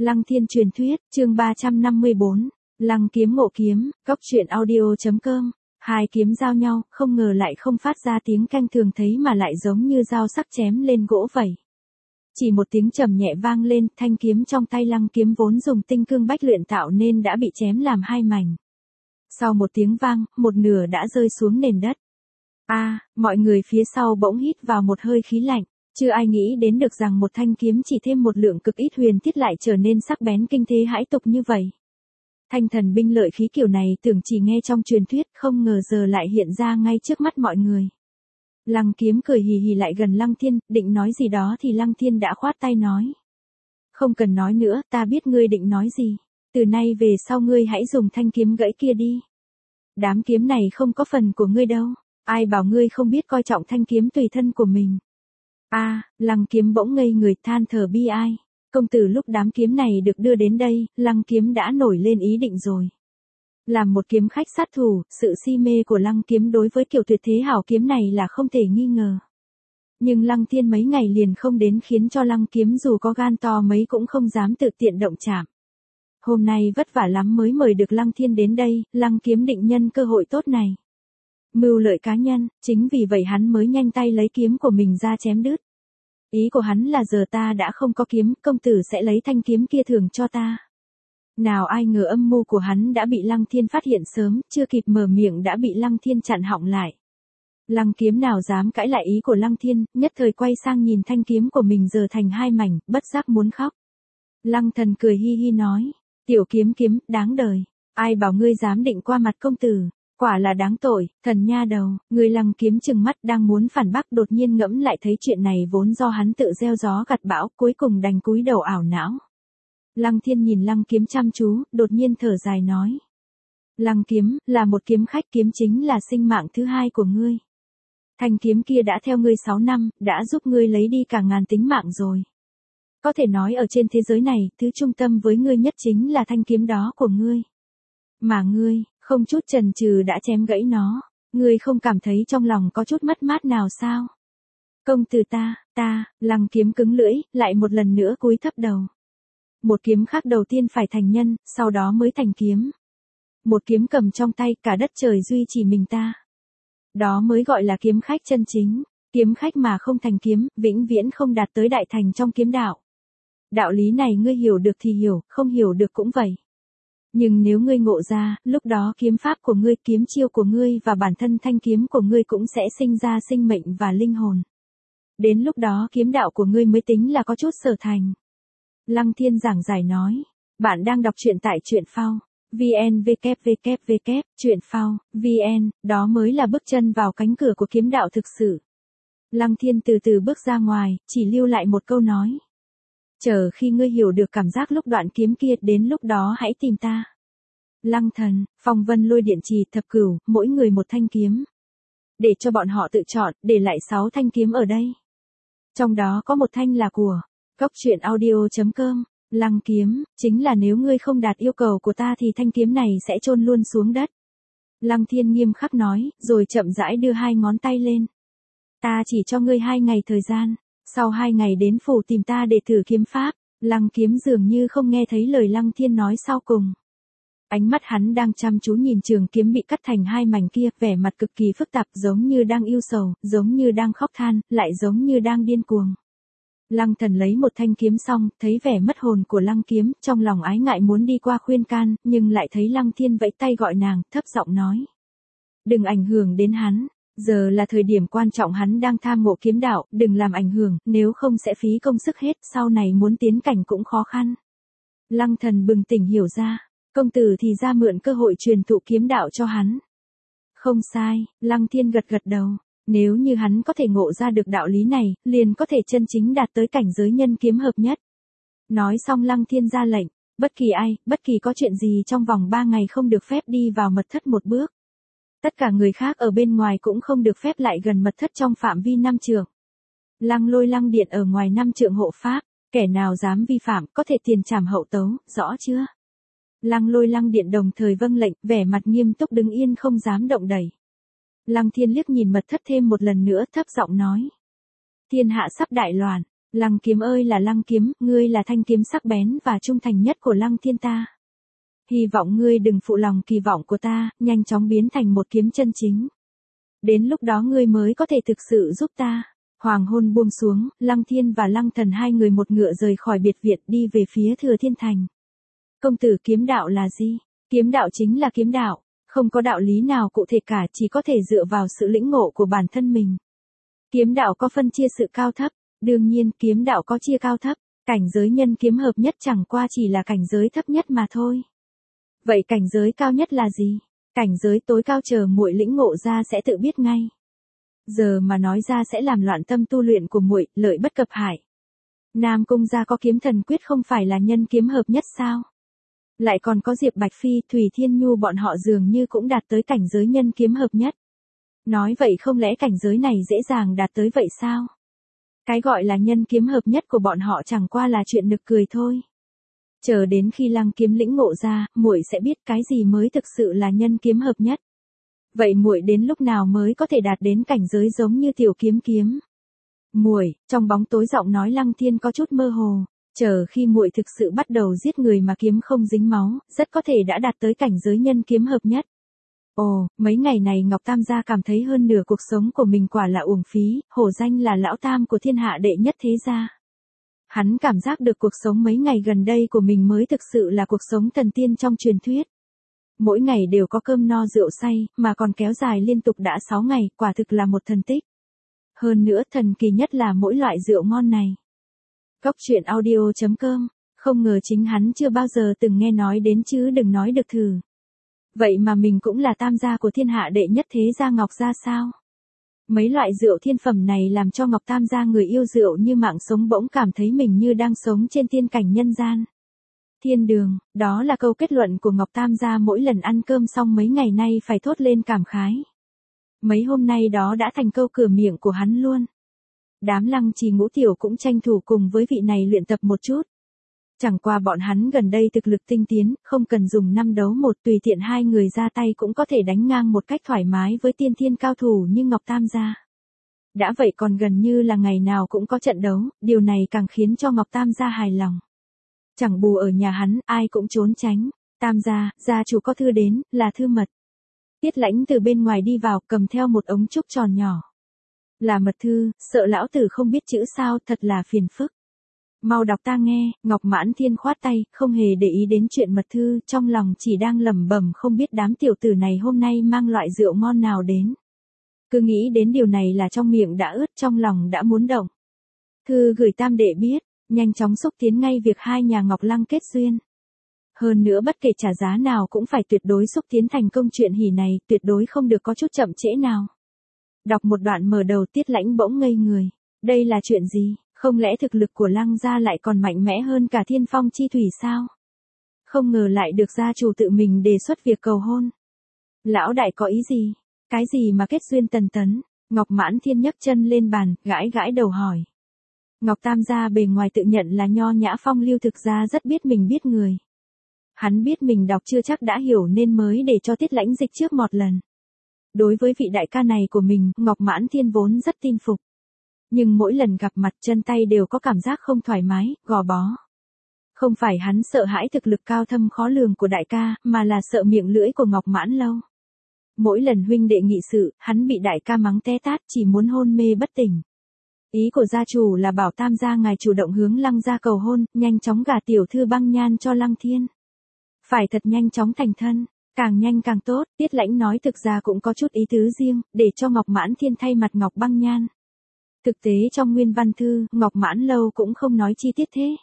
Lăng Thiên truyền thuyết, chương 354, Lăng kiếm ngộ kiếm, góc truyện audio.com. Hai kiếm giao nhau, không ngờ lại không phát ra tiếng canh thường thấy mà lại giống như dao sắc chém lên gỗ vậy. Chỉ một tiếng trầm nhẹ vang lên, thanh kiếm trong tay Lăng kiếm vốn dùng tinh cương bách luyện tạo nên đã bị chém làm hai mảnh. Sau một tiếng vang, một nửa đã rơi xuống nền đất. Mọi người phía sau bỗng hít vào một hơi khí lạnh. Chưa ai nghĩ đến được rằng một thanh kiếm chỉ thêm một lượng cực ít huyền thiết lại trở nên sắc bén kinh thế hãi tục như vậy. Thanh thần binh lợi khí kiểu này tưởng chỉ nghe trong truyền thuyết, không ngờ giờ lại hiện ra ngay trước mắt mọi người. Lăng kiếm cười hì hì lại gần Lăng Thiên, định nói gì đó thì Lăng Thiên đã khoát tay nói. Không cần nói nữa, ta biết ngươi định nói gì. Từ nay về sau ngươi hãy dùng thanh kiếm gãy kia đi. Đám kiếm này không có phần của ngươi đâu. Ai bảo ngươi không biết coi trọng thanh kiếm tùy thân của mình. Lăng kiếm bỗng ngây người than thở bi ai. Công tử lúc đám kiếm này được đưa đến đây, Lăng kiếm đã nổi lên ý định rồi. Làm một kiếm khách sát thủ, sự si mê của Lăng kiếm đối với kiểu tuyệt thế hảo kiếm này là không thể nghi ngờ. Nhưng Lăng Thiên mấy ngày liền không đến khiến cho Lăng kiếm dù có gan to mấy cũng không dám tự tiện động chạm. Hôm nay vất vả lắm mới mời được Lăng Thiên đến đây, Lăng kiếm định nhân cơ hội tốt này. Mưu lợi cá nhân, chính vì vậy hắn mới nhanh tay lấy kiếm của mình ra chém đứt. Ý của hắn là giờ ta đã không có kiếm, công tử sẽ lấy thanh kiếm kia thưởng cho ta. Nào ai ngờ âm mưu của hắn đã bị Lăng Thiên phát hiện sớm, chưa kịp mở miệng đã bị Lăng Thiên chặn họng lại. Lăng kiếm nào dám cãi lại ý của Lăng Thiên, nhất thời quay sang nhìn thanh kiếm của mình giờ thành hai mảnh, bất giác muốn khóc. Lăng thần cười hi hi nói, tiểu kiếm kiếm, đáng đời. Ai bảo ngươi dám định qua mặt công tử. Quả là đáng tội, thần nha đầu. Người Lăng kiếm trừng mắt đang muốn phản bác, đột nhiên ngẫm lại thấy chuyện này vốn do hắn tự gieo gió gặt bão, cuối cùng đành cúi đầu ảo não. Lăng Thiên nhìn Lăng kiếm chăm chú, đột nhiên thở dài nói. Lăng kiếm, là một kiếm khách, kiếm chính là sinh mạng thứ hai của ngươi. Thanh kiếm kia đã theo ngươi 6 năm, đã giúp ngươi lấy đi cả ngàn tính mạng rồi. Có thể nói ở trên thế giới này, thứ trung tâm với ngươi nhất chính là thanh kiếm đó của ngươi. Mà ngươi, không chút chần chừ đã chém gãy nó, ngươi không cảm thấy trong lòng có chút mất mát nào sao? Công tử ta, Lăng kiếm cứng lưỡi, lại một lần nữa cúi thấp đầu. Một kiếm khác đầu tiên phải thành nhân, sau đó mới thành kiếm. Một kiếm cầm trong tay, cả đất trời duy chỉ mình ta. Đó mới gọi là kiếm khách chân chính, kiếm khách mà không thành kiếm, vĩnh viễn không đạt tới đại thành trong kiếm đạo. Đạo lý này ngươi hiểu được thì hiểu, không hiểu được cũng vậy. Nhưng nếu ngươi ngộ ra, lúc đó kiếm pháp của ngươi, kiếm chiêu của ngươi và bản thân thanh kiếm của ngươi cũng sẽ sinh ra sinh mệnh và linh hồn. Đến lúc đó kiếm đạo của ngươi mới tính là có chút sở thành. Lăng Thiên giảng giải nói, bạn đang đọc truyện tại truyện phao, vn truyện phao, vn, đó mới là bước chân vào cánh cửa của kiếm đạo thực sự. Lăng Thiên từ từ bước ra ngoài, chỉ lưu lại một câu nói. Chờ khi ngươi hiểu được cảm giác lúc đoạn kiếm kia, đến lúc đó hãy tìm ta. Lăng thần, phong vân lôi điện trì, thập cửu, mỗi người một thanh kiếm. Để cho bọn họ tự chọn, để lại 6 thanh kiếm ở đây. Trong đó có một thanh là của góc truyện audio.com. Lăng kiếm, chính là nếu ngươi không đạt yêu cầu của ta thì thanh kiếm này sẽ chôn luôn xuống đất. Lăng Thiên nghiêm khắc nói, rồi chậm rãi đưa 2 ngón tay lên. Ta chỉ cho ngươi 2 ngày thời gian. Sau 2 ngày đến phủ tìm ta để thử kiếm pháp. Lăng kiếm dường như không nghe thấy lời Lăng Thiên nói sau cùng. Ánh mắt hắn đang chăm chú nhìn trường kiếm bị cắt thành 2 mảnh kia, vẻ mặt cực kỳ phức tạp, giống như đang yêu sầu, giống như đang khóc than, lại giống như đang điên cuồng. Lăng thần lấy một thanh kiếm xong, thấy vẻ mất hồn của Lăng kiếm, trong lòng ái ngại muốn đi qua khuyên can, nhưng lại thấy Lăng Thiên vẫy tay gọi nàng, thấp giọng nói. Đừng ảnh hưởng đến hắn. Giờ là thời điểm quan trọng, hắn đang tham ngộ kiếm đạo, đừng làm ảnh hưởng, nếu không sẽ phí công sức hết, sau này muốn tiến cảnh cũng khó khăn. Lăng thần bừng tỉnh hiểu ra, công tử thì ra mượn cơ hội truyền thụ kiếm đạo cho hắn. Không sai, Lăng Thiên gật gật đầu, nếu như hắn có thể ngộ ra được đạo lý này, liền có thể chân chính đạt tới cảnh giới nhân kiếm hợp nhất. Nói xong Lăng Thiên ra lệnh, bất kỳ ai, bất kỳ có chuyện gì trong vòng 3 ngày không được phép đi vào mật thất một bước. Tất cả người khác ở bên ngoài cũng không được phép lại gần mật thất trong phạm vi 5 trượng. Lăng lôi lăng điện ở ngoài 5 trượng hộ pháp, kẻ nào dám vi phạm có thể tiền trảm hậu tấu, rõ chưa? Lăng lôi lăng điện đồng thời vâng lệnh, vẻ mặt nghiêm túc đứng yên không dám động đẩy. Lăng Thiên liếc nhìn mật thất thêm một lần nữa, thấp giọng nói. Thiên hạ sắp đại loạn, Lăng kiếm ơi là lăng kiếm, ngươi là thanh kiếm sắc bén và trung thành nhất của lăng thiên ta. Hy vọng ngươi đừng phụ lòng kỳ vọng của ta, nhanh chóng biến thành một kiếm chân chính. Đến lúc đó ngươi mới có thể thực sự giúp ta. Hoàng hôn buông xuống, Lăng Thiên và Lăng Thần hai người một ngựa rời khỏi biệt viện đi về phía Thừa Thiên Thành. Công tử, kiếm đạo là gì? Kiếm đạo chính là kiếm đạo, không có đạo lý nào cụ thể cả, chỉ có thể dựa vào sự lĩnh ngộ của bản thân mình. Kiếm đạo có phân chia sự cao thấp, đương nhiên kiếm đạo có chia cao thấp, cảnh giới nhân kiếm hợp nhất chẳng qua chỉ là cảnh giới thấp nhất mà thôi. Vậy cảnh giới cao nhất là gì? Cảnh giới tối cao chờ muội lĩnh ngộ ra sẽ tự biết ngay. Giờ mà nói ra sẽ làm loạn tâm tu luyện của muội, lợi bất cập hại. Nam Cung gia có kiếm thần quyết không phải là nhân kiếm hợp nhất sao? Lại còn có Diệp Bạch Phi, Thủy Thiên Nhu bọn họ dường như cũng đạt tới cảnh giới nhân kiếm hợp nhất. Nói vậy không lẽ cảnh giới này dễ dàng đạt tới vậy sao? Cái gọi là nhân kiếm hợp nhất của bọn họ chẳng qua là chuyện nực cười thôi. Chờ đến khi Lăng Kiếm lĩnh ngộ ra, muội sẽ biết cái gì mới thực sự là nhân kiếm hợp nhất. Vậy muội đến lúc nào mới có thể đạt đến cảnh giới giống như Tiểu Kiếm kiếm? Muội, trong bóng tối giọng nói Lăng Thiên có chút mơ hồ, chờ khi muội thực sự bắt đầu giết người mà kiếm không dính máu, rất có thể đã đạt tới cảnh giới nhân kiếm hợp nhất. Ồ, mấy ngày này Ngọc Tam gia cảm thấy hơn nửa cuộc sống của mình quả là uổng phí, hổ danh là lão tam của thiên hạ đệ nhất thế gia. Hắn cảm giác được cuộc sống mấy ngày gần đây của mình mới thực sự là cuộc sống thần tiên trong truyền thuyết. Mỗi ngày đều có cơm no rượu say, mà còn kéo dài liên tục đã 6 ngày, quả thực là một thần tích. Hơn nữa thần kỳ nhất là mỗi loại rượu ngon này. Cóc truyện audio.com, không ngờ chính hắn chưa bao giờ từng nghe nói đến chứ đừng nói được thử. Vậy mà mình cũng là tam gia của thiên hạ đệ nhất thế gia Ngọc gia sao? Mấy loại rượu thiên phẩm này làm cho Ngọc Tam gia người yêu rượu như mạng sống bỗng cảm thấy mình như đang sống trên tiên cảnh nhân gian. Thiên đường, đó là câu kết luận của Ngọc Tam gia mỗi lần ăn cơm xong mấy ngày nay phải thốt lên cảm khái. Mấy hôm nay đó đã thành câu cửa miệng của hắn luôn. Đám Lăng Trì Ngũ Tiểu cũng tranh thủ cùng với vị này luyện tập một chút. Chẳng qua bọn hắn gần đây thực lực tinh tiến, không cần dùng 5 đấu 1, tùy tiện hai người ra tay cũng có thể đánh ngang một cách thoải mái với tiên thiên cao thủ như Ngọc Tam gia. Đã vậy còn gần như là ngày nào cũng có trận đấu, điều này càng khiến cho Ngọc Tam gia hài lòng. Chẳng bù ở nhà hắn, ai cũng trốn tránh. Tam gia, gia chủ có thư đến, là thư mật. Tiết Lãnh từ bên ngoài đi vào, cầm theo một ống trúc tròn nhỏ. Là mật thư, sợ lão tử không biết chữ sao, thật là phiền phức. Mau đọc ta nghe. Ngọc Mãn Thiên khoát tay, không hề để ý đến chuyện mật thư, trong lòng chỉ đang lẩm bẩm không biết đám tiểu tử này hôm nay mang loại rượu ngon nào đến. Cứ nghĩ đến điều này là trong miệng đã ướt, trong lòng đã muốn động. Thư gửi tam đệ biết, nhanh chóng xúc tiến ngay việc hai nhà Ngọc Lăng kết duyên. Hơn nữa bất kể trả giá nào cũng phải tuyệt đối xúc tiến thành công chuyện hỉ này, tuyệt đối không được có chút chậm trễ nào. Đọc một đoạn mở đầu Tiết Lãnh bỗng ngây người. Đây là chuyện gì? Không lẽ thực lực của Lăng gia lại còn mạnh mẽ hơn cả Thiên Phong chi thủy sao? Không ngờ lại được gia chủ tự mình đề xuất việc cầu hôn. Lão đại có ý gì? Cái gì mà kết duyên tần tấn? Ngọc Mãn Thiên nhấc chân lên bàn, gãi gãi đầu hỏi. Ngọc Tam gia bề ngoài tự nhận là nho nhã phong lưu, thực ra rất biết mình biết người. Hắn biết mình đọc chưa chắc đã hiểu nên mới để cho Tiết Lãnh dịch trước một lần. Đối với vị đại ca này của mình, Ngọc Mãn Thiên vốn rất tin phục. Nhưng mỗi lần gặp mặt chân tay đều có cảm giác không thoải mái, gò bó. Không phải hắn sợ hãi thực lực cao thâm khó lường của đại ca, mà là sợ miệng lưỡi của Ngọc Mãn Lâu. Mỗi lần huynh đệ nghị sự, hắn bị đại ca mắng té tát, chỉ muốn hôn mê bất tỉnh. Ý của gia chủ là bảo tam gia ngài chủ động hướng Lăng gia cầu hôn, nhanh chóng gả tiểu thư Băng Nhan cho Lăng Thiên. Phải thật nhanh chóng thành thân, càng nhanh càng tốt. Tiết Lãnh nói thực ra cũng có chút ý tứ riêng, để cho Ngọc Mãn Thiên thay mặt Ngọc Băng Nhan. Thực tế trong nguyên văn thư, Ngọc Mãn Lâu cũng không nói chi tiết thế.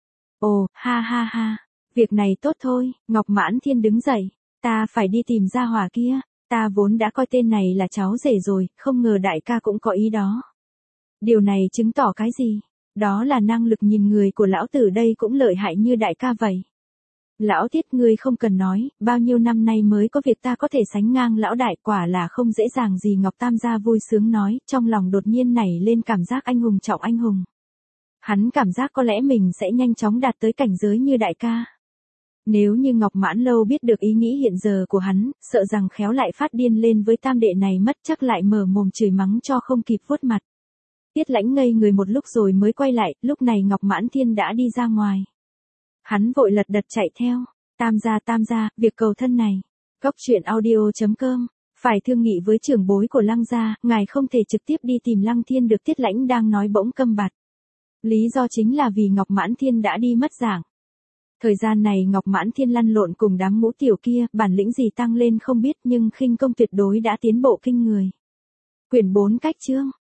Ồ, ha ha ha, việc này tốt thôi. Ngọc Mãn Thiên đứng dậy, ta phải đi tìm gia hỏa kia, ta vốn đã coi tên này là cháu rể rồi, không ngờ đại ca cũng có ý đó. Điều này chứng tỏ cái gì? Đó là năng lực nhìn người của lão tử đây cũng lợi hại như đại ca vậy. Lão Tiết, ngươi không cần nói, bao nhiêu năm nay mới có việc ta có thể sánh ngang lão đại, quả là không dễ dàng gì. Ngọc Tam gia vui sướng nói, trong lòng đột nhiên nảy lên cảm giác anh hùng trọng anh hùng. Hắn cảm giác có lẽ mình sẽ nhanh chóng đạt tới cảnh giới như đại ca. Nếu như Ngọc Mãn Lâu biết được ý nghĩ hiện giờ của hắn, sợ rằng khéo lại phát điên lên với tam đệ này mất, chắc lại mở mồm chửi mắng cho không kịp vuốt mặt. Tiết Lãnh ngây người một lúc rồi mới quay lại, lúc này Ngọc Mãn Thiên đã đi ra ngoài. Hắn vội lật đật chạy theo. Tam gia, việc cầu thân này. Cóc truyện audio.com. Phải thương nghị với trưởng bối của Lăng gia, ngài không thể trực tiếp đi tìm Lăng Thiên được. Tiết Lãnh đang nói bỗng câm bặt. Lý do chính là vì Ngọc Mãn Thiên đã đi mất dạng. Thời gian này Ngọc Mãn Thiên lăn lộn cùng đám ngũ tiểu kia, bản lĩnh gì tăng lên không biết nhưng khinh công tuyệt đối đã tiến bộ kinh người. Quyển 4 cách chương.